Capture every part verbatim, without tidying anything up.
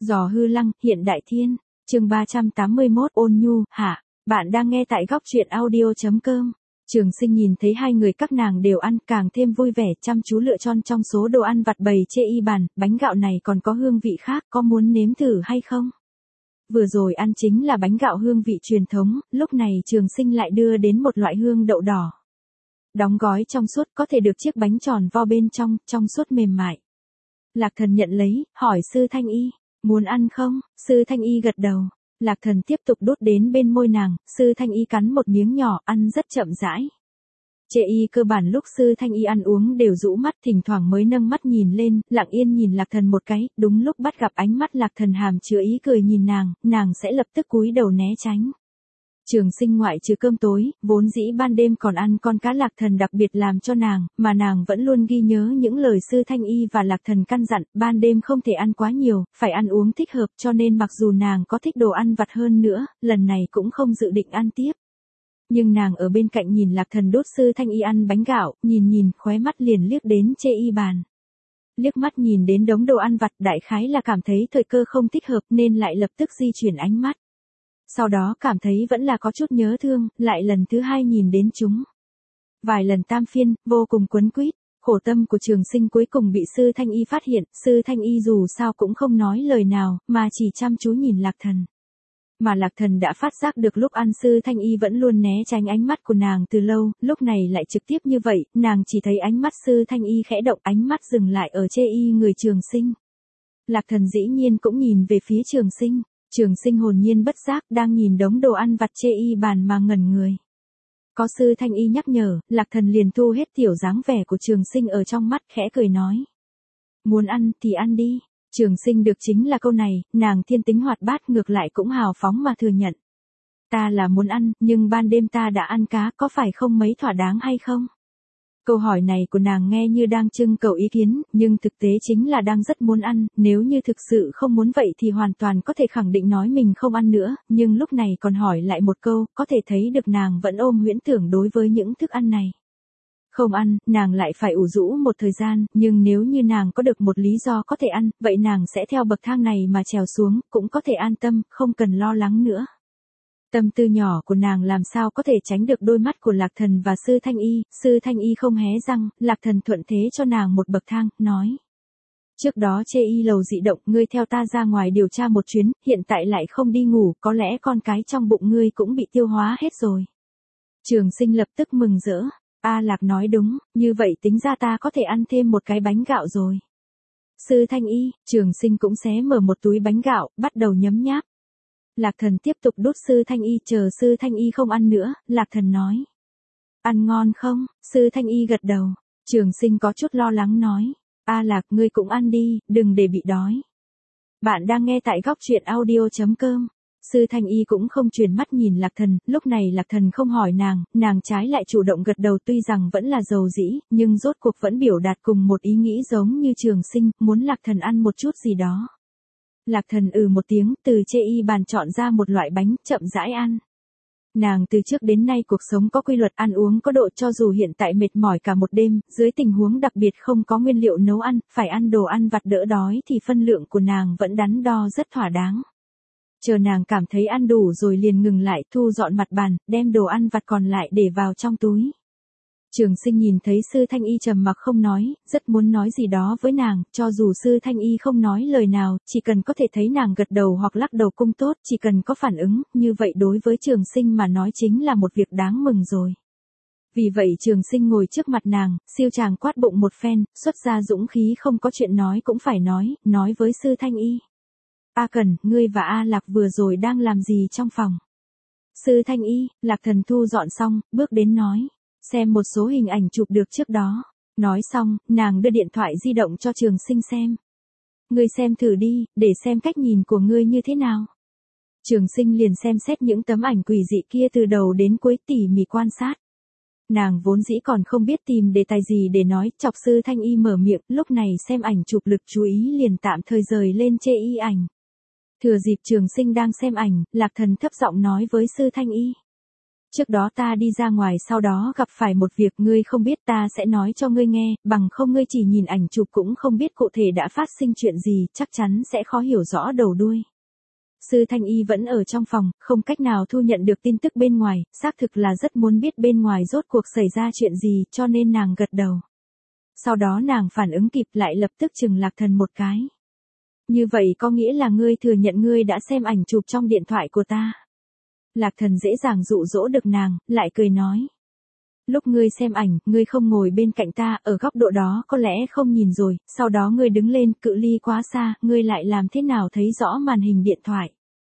Giò hư lăng, hiện đại thiên, chương ba trăm tám mươi mốt ôn nhu, hả, bạn đang nghe tại góc truyện audio.com. Trường Sinh nhìn thấy hai người các nàng đều ăn càng thêm vui vẻ chăm chú lựa chọn trong số đồ ăn vặt bày chê y bàn, bánh gạo này còn có hương vị khác, có muốn nếm thử hay không? Vừa rồi ăn chính là bánh gạo hương vị truyền thống, lúc này Trường Sinh lại đưa đến một loại hương đậu đỏ. Đóng gói trong suốt có thể được chiếc bánh tròn vo bên trong, trong suốt mềm mại. Lạc Thần nhận lấy, hỏi Sư Thanh Y, muốn ăn không? Sư Thanh Y gật đầu. Lạc Thần tiếp tục đút đến bên môi nàng, Sư Thanh Y cắn một miếng nhỏ, ăn rất chậm rãi. Chê y cơ bản lúc Sư Thanh Y ăn uống đều rũ mắt, thỉnh thoảng mới nâng mắt nhìn lên, lặng yên nhìn Lạc Thần một cái, đúng lúc bắt gặp ánh mắt Lạc Thần hàm chứa ý cười nhìn nàng, nàng sẽ lập tức cúi đầu né tránh. Trường Sinh ngoại trừ cơm tối, vốn dĩ ban đêm còn ăn con cá Lạc Thần đặc biệt làm cho nàng, mà nàng vẫn luôn ghi nhớ những lời Sư Thanh Y và Lạc Thần căn dặn, ban đêm không thể ăn quá nhiều, phải ăn uống thích hợp, cho nên mặc dù nàng có thích đồ ăn vặt hơn nữa, lần này cũng không dự định ăn tiếp. Nhưng nàng ở bên cạnh nhìn Lạc Thần đốt Sư Thanh Y ăn bánh gạo, nhìn nhìn, khóe mắt liền liếc đến chê y bàn. Liếc mắt nhìn đến đống đồ ăn vặt, đại khái là cảm thấy thời cơ không thích hợp nên lại lập tức di chuyển ánh mắt. Sau đó cảm thấy vẫn là có chút nhớ thương, lại lần thứ hai nhìn đến chúng. Vài lần tam phiên, vô cùng quấn quýt, khổ tâm của Trường Sinh cuối cùng bị Sư Thanh Y phát hiện, Sư Thanh Y dù sao cũng không nói lời nào, mà chỉ chăm chú nhìn Lạc Thần. Mà Lạc Thần đã phát giác được lúc ăn Sư Thanh Y vẫn luôn né tránh ánh mắt của nàng từ lâu, lúc này lại trực tiếp như vậy, nàng chỉ thấy ánh mắt Sư Thanh Y khẽ động, ánh mắt dừng lại ở chê y người Trường Sinh. Lạc Thần dĩ nhiên cũng nhìn về phía Trường Sinh. Trường Sinh hồn nhiên bất giác đang nhìn đống đồ ăn vặt chê y bàn mà ngẩn người. Có Sư Thanh Y nhắc nhở, Lạc Thần liền thu hết tiểu dáng vẻ của Trường Sinh ở trong mắt, khẽ cười nói. Muốn ăn thì ăn đi. Trường Sinh được chính là câu này, nàng thiên tính hoạt bát ngược lại cũng hào phóng mà thừa nhận. Ta là muốn ăn, nhưng ban đêm ta đã ăn cá, có phải không mấy thỏa đáng hay không? Câu hỏi này của nàng nghe như đang trưng cầu ý kiến, nhưng thực tế chính là đang rất muốn ăn, nếu như thực sự không muốn vậy thì hoàn toàn có thể khẳng định nói mình không ăn nữa, nhưng lúc này còn hỏi lại một câu, có thể thấy được nàng vẫn ôm huyễn tưởng đối với những thức ăn này. Không ăn, nàng lại phải ủ rũ một thời gian, nhưng nếu như nàng có được một lý do có thể ăn, vậy nàng sẽ theo bậc thang này mà trèo xuống, cũng có thể an tâm, không cần lo lắng nữa. Tâm tư nhỏ của nàng làm sao có thể tránh được đôi mắt của Lạc Thần và Sư Thanh Y, Sư Thanh Y không hé răng, Lạc Thần thuận thế cho nàng một bậc thang, nói. Trước đó chê y lầu dị động, ngươi theo ta ra ngoài điều tra một chuyến, hiện tại lại không đi ngủ, có lẽ con cái trong bụng ngươi cũng bị tiêu hóa hết rồi. Trường Sinh lập tức mừng rỡ, A Lạc nói đúng, như vậy tính ra ta có thể ăn thêm một cái bánh gạo rồi. Sư Thanh Y, Trường Sinh cũng xé mở một túi bánh gạo, bắt đầu nhấm nháp. Lạc Thần tiếp tục đút Sư Thanh Y, chờ Sư Thanh Y không ăn nữa, Lạc Thần nói. Ăn ngon không? Sư Thanh Y gật đầu. Trường Sinh có chút lo lắng nói. A Lạc, ngươi cũng ăn đi, đừng để bị đói. Bạn đang nghe tại góc truyện audio.com. Sư Thanh Y cũng không chuyển mắt nhìn Lạc Thần, lúc này Lạc Thần không hỏi nàng, nàng trái lại chủ động gật đầu, tuy rằng vẫn là dầu dĩ, nhưng rốt cuộc vẫn biểu đạt cùng một ý nghĩ giống như Trường Sinh, muốn Lạc Thần ăn một chút gì đó. Lạc Thần ừ một tiếng, từ chê y bàn chọn ra một loại bánh, chậm rãi ăn. Nàng từ trước đến nay cuộc sống có quy luật, ăn uống có độ, cho dù hiện tại mệt mỏi cả một đêm, dưới tình huống đặc biệt không có nguyên liệu nấu ăn, phải ăn đồ ăn vặt đỡ đói thì phân lượng của nàng vẫn đắn đo rất thỏa đáng. Chờ nàng cảm thấy ăn đủ rồi liền ngừng lại, thu dọn mặt bàn, đem đồ ăn vặt còn lại để vào trong túi. Trường Sinh nhìn thấy Sư Thanh Y trầm mặc không nói, rất muốn nói gì đó với nàng, cho dù Sư Thanh Y không nói lời nào, chỉ cần có thể thấy nàng gật đầu hoặc lắc đầu cung tốt, chỉ cần có phản ứng, như vậy đối với Trường Sinh mà nói chính là một việc đáng mừng rồi. Vì vậy Trường Sinh ngồi trước mặt nàng, siêu chàng quát bụng một phen, xuất ra dũng khí không có chuyện nói cũng phải nói, nói với Sư Thanh Y. A Cần, ngươi và A Lạc vừa rồi đang làm gì trong phòng? Sư Thanh Y, Lạc Thần thu dọn xong, bước đến nói. Xem một số hình ảnh chụp được trước đó. Nói xong, nàng đưa điện thoại di động cho Trường Sinh xem. Ngươi xem thử đi, để xem cách nhìn của ngươi như thế nào. Trường Sinh liền xem xét những tấm ảnh quỷ dị kia từ đầu đến cuối, tỉ mỉ quan sát. Nàng vốn dĩ còn không biết tìm đề tài gì để nói, chọc Sư Thanh Y mở miệng, lúc này xem ảnh chụp lực chú ý liền tạm thời rời lên chê y ảnh. Thừa dịp Trường Sinh đang xem ảnh, Lạc Thần thấp giọng nói với Sư Thanh Y. Trước đó ta đi ra ngoài sau đó gặp phải một việc ngươi không biết ta sẽ nói cho ngươi nghe, bằng không ngươi chỉ nhìn ảnh chụp cũng không biết cụ thể đã phát sinh chuyện gì, chắc chắn sẽ khó hiểu rõ đầu đuôi. Sư Thanh Y vẫn ở trong phòng, không cách nào thu nhận được tin tức bên ngoài, xác thực là rất muốn biết bên ngoài rốt cuộc xảy ra chuyện gì, cho nên nàng gật đầu. Sau đó nàng phản ứng kịp lại lập tức chừng Lạc Thần một cái. Như vậy có nghĩa là ngươi thừa nhận ngươi đã xem ảnh chụp trong điện thoại của ta. Lạc Thần dễ dàng dụ dỗ được nàng, lại cười nói. Lúc ngươi xem ảnh, ngươi không ngồi bên cạnh ta, ở góc độ đó có lẽ không nhìn rồi, sau đó ngươi đứng lên, cự ly quá xa, ngươi lại làm thế nào thấy rõ màn hình điện thoại.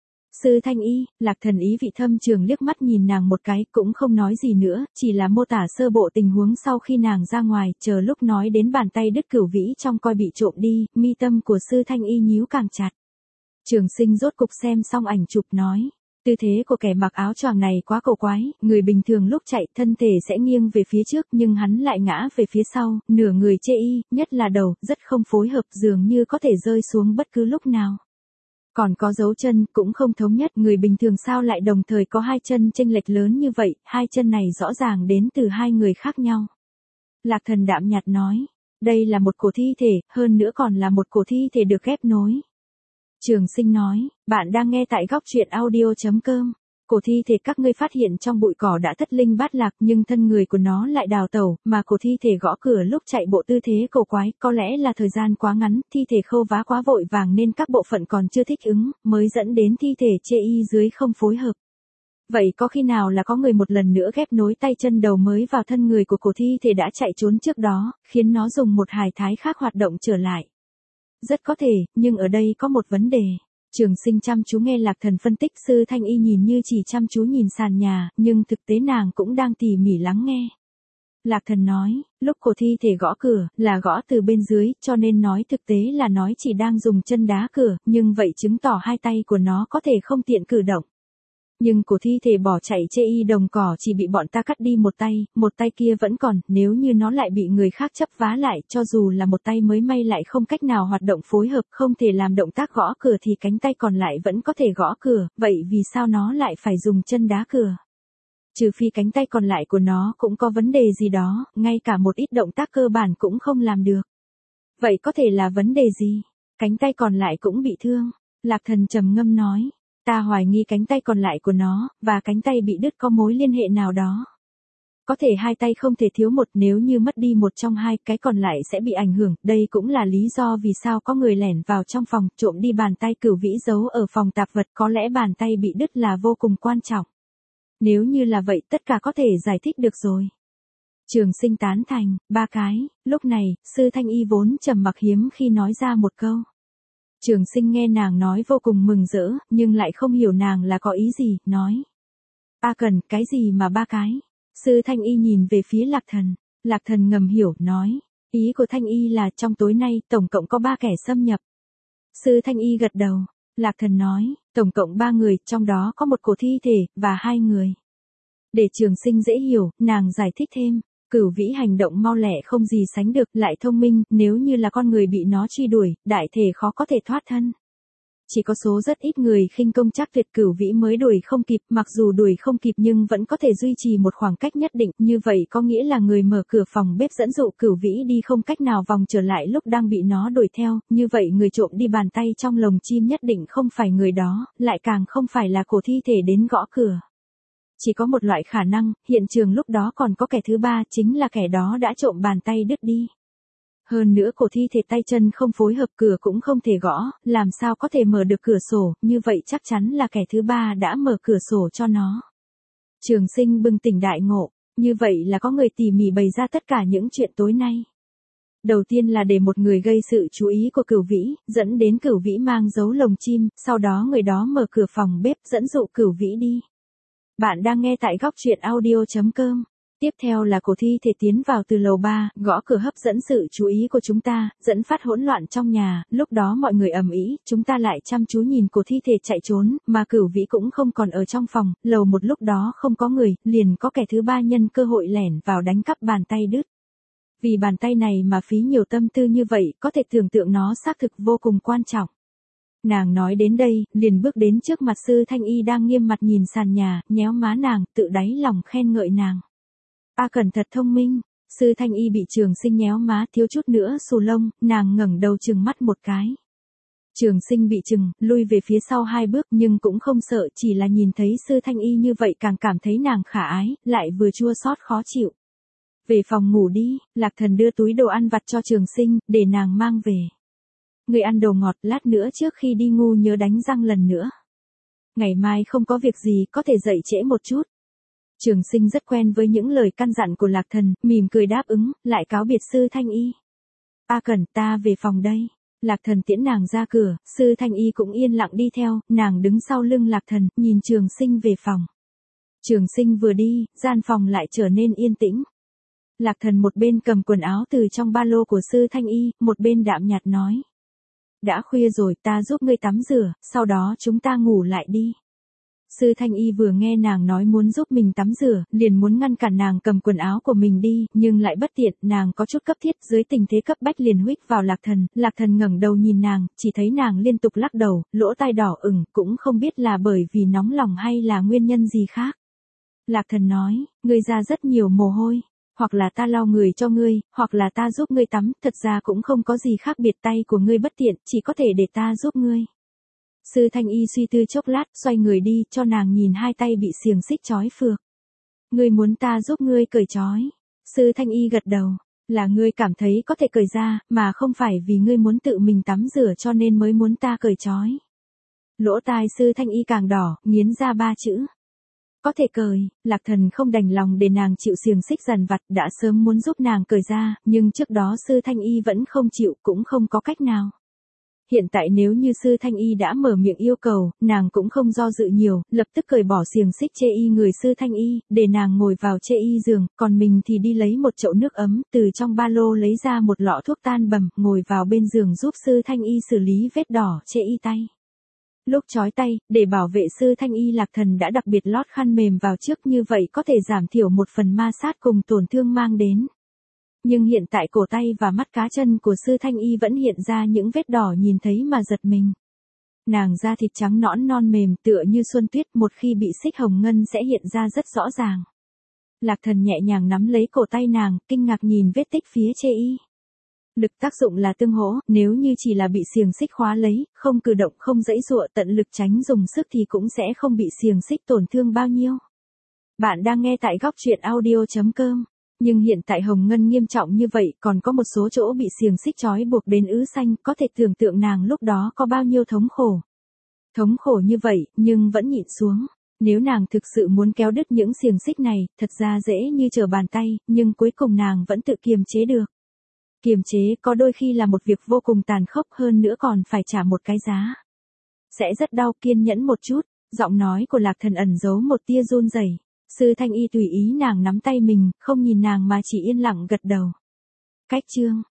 Sư Thanh Y, Lạc Thần ý vị thâm trường liếc mắt nhìn nàng một cái, cũng không nói gì nữa, chỉ là mô tả sơ bộ tình huống sau khi nàng ra ngoài, chờ lúc nói đến bàn tay đứt cửu vĩ trong coi bị trộm đi, mi tâm của Sư Thanh Y nhíu càng chặt. Trường Sinh rốt cục xem xong ảnh chụp nói. Tư thế của kẻ mặc áo choàng này quá cổ quái, người bình thường lúc chạy thân thể sẽ nghiêng về phía trước nhưng hắn lại ngã về phía sau, nửa người chê y, nhất là đầu, rất không phối hợp dường như có thể rơi xuống bất cứ lúc nào. Còn có dấu chân cũng không thống nhất, người bình thường sao lại đồng thời có hai chân chênh lệch lớn như vậy, hai chân này rõ ràng đến từ hai người khác nhau. Lạc Thần đạm nhạt nói, đây là một cổ thi thể, hơn nữa còn là một cổ thi thể được ghép nối. Trường Sinh nói, bạn đang nghe tại góc truyện audio chấm com. Cổ thi thể các ngươi phát hiện trong bụi cỏ đã thất linh bát lạc nhưng thân người của nó lại đào tẩu, mà cổ thi thể gõ cửa lúc chạy bộ tư thế cổ quái, có lẽ là thời gian quá ngắn, thi thể khâu vá quá vội vàng nên các bộ phận còn chưa thích ứng, mới dẫn đến thi thể chê y dưới không phối hợp. Vậy có khi nào là có người một lần nữa ghép nối tay chân đầu mới vào thân người của cổ thi thể đã chạy trốn trước đó, khiến nó dùng một hài thái khác hoạt động trở lại? Rất có thể, nhưng ở đây có một vấn đề. Trường Sinh chăm chú nghe Lạc Thần phân tích, Sư Thanh Y nhìn như chỉ chăm chú nhìn sàn nhà, nhưng thực tế nàng cũng đang tỉ mỉ lắng nghe. Lạc Thần nói, lúc cổ thi thể gõ cửa, là gõ từ bên dưới, cho nên nói thực tế là nói chỉ đang dùng chân đá cửa, nhưng vậy chứng tỏ hai tay của nó có thể không tiện cử động. Nhưng cổ thi thể bỏ chạy chê y đồng cỏ chỉ bị bọn ta cắt đi một tay, một tay kia vẫn còn, nếu như nó lại bị người khác chấp vá lại, cho dù là một tay mới may lại không cách nào hoạt động phối hợp, không thể làm động tác gõ cửa thì cánh tay còn lại vẫn có thể gõ cửa, vậy vì sao nó lại phải dùng chân đá cửa? Trừ phi cánh tay còn lại của nó cũng có vấn đề gì đó, ngay cả một ít động tác cơ bản cũng không làm được. Vậy có thể là vấn đề gì? Cánh tay còn lại cũng bị thương. Lạc Thần trầm ngâm nói. Ta hoài nghi cánh tay còn lại của nó, và cánh tay bị đứt có mối liên hệ nào đó. Có thể hai tay không thể thiếu một, nếu như mất đi một trong hai, cái còn lại sẽ bị ảnh hưởng, đây cũng là lý do vì sao có người lẻn vào trong phòng, trộm đi bàn tay cửu vĩ giấu ở phòng tạp vật, có lẽ bàn tay bị đứt là vô cùng quan trọng. Nếu như là vậy tất cả có thể giải thích được rồi. Trường Sinh tán thành, ba cái, lúc này, Sư Thanh Y vốn trầm mặc hiếm khi nói ra một câu. Trường Sinh nghe nàng nói vô cùng mừng rỡ, nhưng lại không hiểu nàng là có ý gì, nói. A Cần, cái gì mà ba cái? Sư Thanh Y nhìn về phía Lạc Thần. Lạc Thần ngầm hiểu, nói. Ý của Thanh Y là trong tối nay, tổng cộng có ba kẻ xâm nhập. Sư Thanh Y gật đầu. Lạc Thần nói, tổng cộng ba người, trong đó có một cổ thi thể, và hai người. Để Trường Sinh dễ hiểu, nàng giải thích thêm. Cửu vĩ hành động mau lẹ không gì sánh được, lại thông minh, nếu như là con người bị nó truy đuổi, đại thể khó có thể thoát thân. Chỉ có số rất ít người khinh công chắc tuyệt cửu vĩ mới đuổi không kịp, mặc dù đuổi không kịp nhưng vẫn có thể duy trì một khoảng cách nhất định, như vậy có nghĩa là người mở cửa phòng bếp dẫn dụ cửu vĩ đi không cách nào vòng trở lại lúc đang bị nó đuổi theo, như vậy người trộm đi bàn tay trong lồng chim nhất định không phải người đó, lại càng không phải là cổ thi thể đến gõ cửa. Chỉ có một loại khả năng, hiện trường lúc đó còn có kẻ thứ ba, chính là kẻ đó đã trộm bàn tay đứt đi. Hơn nữa cổ thi thể tay chân không phối hợp, cửa cũng không thể gõ, làm sao có thể mở được cửa sổ, như vậy chắc chắn là kẻ thứ ba đã mở cửa sổ cho nó. Trường Sinh bừng tỉnh đại ngộ, như vậy là có người tỉ mỉ bày ra tất cả những chuyện tối nay. Đầu tiên là để một người gây sự chú ý của cửu vĩ, dẫn đến cửu vĩ mang dấu lồng chim, sau đó người đó mở cửa phòng bếp dẫn dụ cửu vĩ đi. Bạn đang nghe tại góc truyện audio chấm com. Tiếp theo là cổ thi thể tiến vào từ lầu ba, gõ cửa hấp dẫn sự chú ý của chúng ta, dẫn phát hỗn loạn trong nhà, lúc đó mọi người ầm ĩ, chúng ta lại chăm chú nhìn cổ thi thể chạy trốn, mà cửu vĩ cũng không còn ở trong phòng, lầu một lúc đó không có người, liền có kẻ thứ ba nhân cơ hội lẻn vào đánh cắp bàn tay đứt. Vì bàn tay này mà phí nhiều tâm tư như vậy, có thể tưởng tượng nó xác thực vô cùng quan trọng. Nàng nói đến đây, liền bước đến trước mặt Sư Thanh Y đang nghiêm mặt nhìn sàn nhà, nhéo má nàng, tự đáy lòng khen ngợi nàng. A Cẩn thật thông minh. Sư Thanh Y bị Trường Sinh nhéo má thiếu chút nữa xù lông, nàng ngẩng đầu trừng mắt một cái. Trường Sinh bị trừng, lui về phía sau hai bước nhưng cũng không sợ, chỉ là nhìn thấy Sư Thanh Y như vậy càng cảm thấy nàng khả ái, lại vừa chua xót khó chịu. Về phòng ngủ đi, Lạc Thần đưa túi đồ ăn vặt cho Trường Sinh, để nàng mang về. Người ăn đồ ngọt, lát nữa trước khi đi ngu nhớ đánh răng lần nữa. Ngày mai không có việc gì, có thể dậy trễ một chút. Trường Sinh rất quen với những lời căn dặn của Lạc Thần, mỉm cười đáp ứng, lại cáo biệt Sư Thanh Y. A Cẩn, ta về phòng đây. Lạc Thần tiễn nàng ra cửa, Sư Thanh Y cũng yên lặng đi theo, nàng đứng sau lưng Lạc Thần, nhìn Trường Sinh về phòng. Trường Sinh vừa đi, gian phòng lại trở nên yên tĩnh. Lạc Thần một bên cầm quần áo từ trong ba lô của Sư Thanh Y, một bên đạm nhạt nói. Đã khuya rồi, ta giúp ngươi tắm rửa, sau đó chúng ta ngủ lại đi. Sư Thanh Y vừa nghe nàng nói muốn giúp mình tắm rửa, liền muốn ngăn cản nàng cầm quần áo của mình đi, nhưng lại bất tiện, nàng có chút cấp thiết, dưới tình thế cấp bách liền huých vào Lạc Thần, Lạc Thần ngẩng đầu nhìn nàng, chỉ thấy nàng liên tục lắc đầu, lỗ tai đỏ ửng, cũng không biết là bởi vì nóng lòng hay là nguyên nhân gì khác. Lạc Thần nói, ngươi ra rất nhiều mồ hôi, hoặc là ta lau người cho ngươi, hoặc là ta giúp ngươi tắm, thật ra cũng không có gì khác biệt, tay của ngươi bất tiện, chỉ có thể để ta giúp ngươi. Sư Thanh Y suy tư chốc lát, xoay người đi, cho nàng nhìn hai tay bị xiềng xích trói phược. Ngươi muốn ta giúp ngươi cởi trói. Sư Thanh Y gật đầu, là ngươi cảm thấy có thể cởi ra, mà không phải vì ngươi muốn tự mình tắm rửa cho nên mới muốn ta cởi trói. Lỗ tai Sư Thanh Y càng đỏ, nghiến ra ba chữ. Có thể cởi. Lạc Thần không đành lòng để nàng chịu xiềng xích dằn vặt, đã sớm muốn giúp nàng cởi ra, nhưng trước đó Sư Thanh Y vẫn không chịu, cũng không có cách nào. Hiện tại nếu như Sư Thanh Y đã mở miệng yêu cầu, nàng cũng không do dự nhiều, lập tức cởi bỏ xiềng xích chê y người Sư Thanh Y, để nàng ngồi vào chê y giường, còn mình thì đi lấy một chậu nước ấm, từ trong ba lô lấy ra một lọ thuốc tan bầm, ngồi vào bên giường giúp Sư Thanh Y xử lý vết đỏ chê y tay. Lúc trói tay, để bảo vệ Sư Thanh Y, Lạc Thần đã đặc biệt lót khăn mềm vào trước, như vậy có thể giảm thiểu một phần ma sát cùng tổn thương mang đến. Nhưng hiện tại cổ tay và mắt cá chân của Sư Thanh Y vẫn hiện ra những vết đỏ nhìn thấy mà giật mình. Nàng da thịt trắng nõn non mềm tựa như xuân tuyết, một khi bị xích hồng ngân sẽ hiện ra rất rõ ràng. Lạc Thần nhẹ nhàng nắm lấy cổ tay nàng, kinh ngạc nhìn vết tích phía chê y. Lực tác dụng là tương hỗ, nếu như chỉ là bị xiềng xích khóa lấy, không cử động không giãy giụa tận lực tránh dùng sức thì cũng sẽ không bị xiềng xích tổn thương bao nhiêu. Bạn đang nghe tại góc truyện audio chấm com. Nhưng hiện tại hồng ngân nghiêm trọng như vậy, còn có một số chỗ bị xiềng xích trói buộc đến ứ xanh, có thể tưởng tượng nàng lúc đó có bao nhiêu thống khổ. Thống khổ như vậy, nhưng vẫn nhịn xuống. Nếu nàng thực sự muốn kéo đứt những xiềng xích này, thật ra dễ như trở bàn tay, nhưng cuối cùng nàng vẫn tự kiềm chế được. Kiềm chế có đôi khi là một việc vô cùng tàn khốc, hơn nữa còn phải trả một cái giá. Sẽ rất đau, kiên nhẫn một chút, giọng nói của Lạc Thần ẩn giấu một tia run rẩy. Sư Thanh Y tùy ý nàng nắm tay mình, không nhìn nàng mà chỉ yên lặng gật đầu. Cách chương